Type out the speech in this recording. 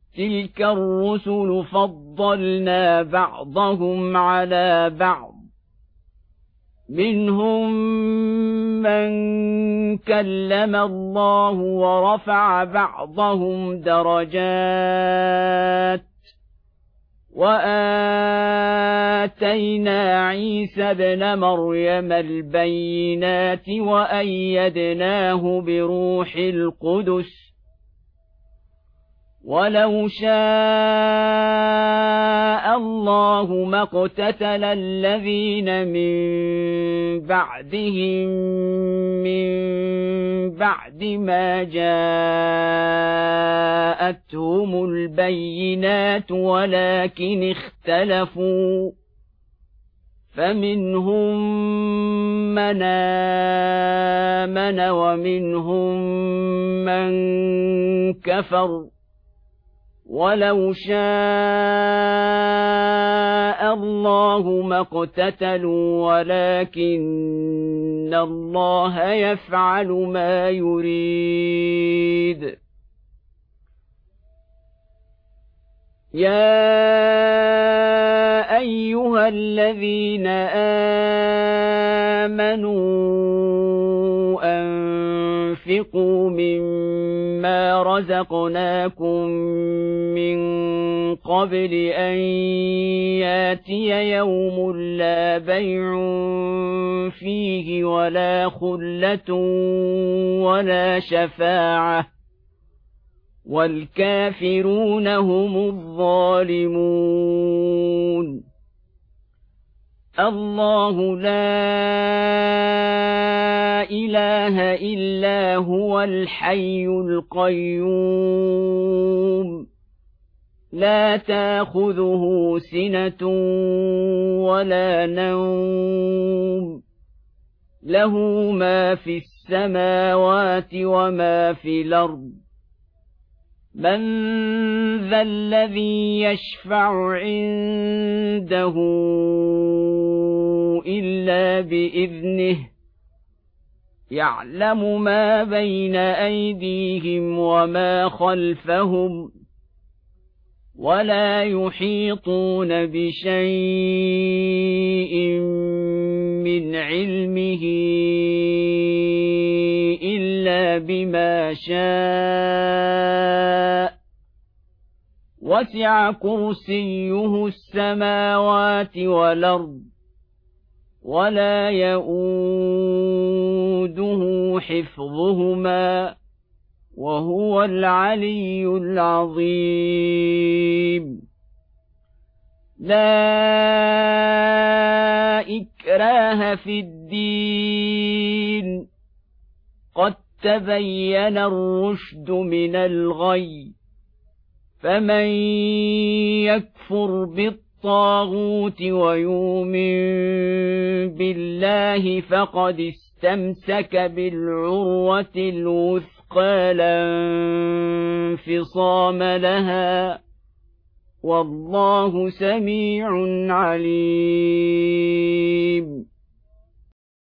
تلك الرسل فضلنا بعضهم على بعض منهم من كلم الله ورفع بعضهم درجات وآتينا عيسى ابن مريم البينات وأيدناه بروح القدس ولو شاء الله ما اقتتل الذين من بعدهم من بعد ما جاءتهم البينات ولكن اختلفوا فمنهم من آمن ومنهم من كفر ولو شاء الله ما اقتتلوا ولكن الله يفعل ما يريد يا أيها الذين آمنوا أنفقوا مما رزقناكم من قبل أن ياتي يوم لا بيع فيه ولا خلة ولا شفاعة والكافرون هم الظالمون الله لا إله إلا هو الحي القيوم لا تأخذه سنة ولا نوم له ما في السماوات وما في الأرض من ذا الذي يشفع عنده إلا بإذنه يعلم ما بين أيديهم وما خلفهم ولا يحيطون بشيء من علمه إلا بما شاء وسع كرسيه السماوات والأرض ولا يئوده حفظهما وهو العلي العظيم لا إكراه في الدين قد تبين الرشد من الغي فمن يكفر بالطاغوت ويؤمن بالله فقد استمسك بالعروة الوثقى لا انفصام لها والله سميع عليم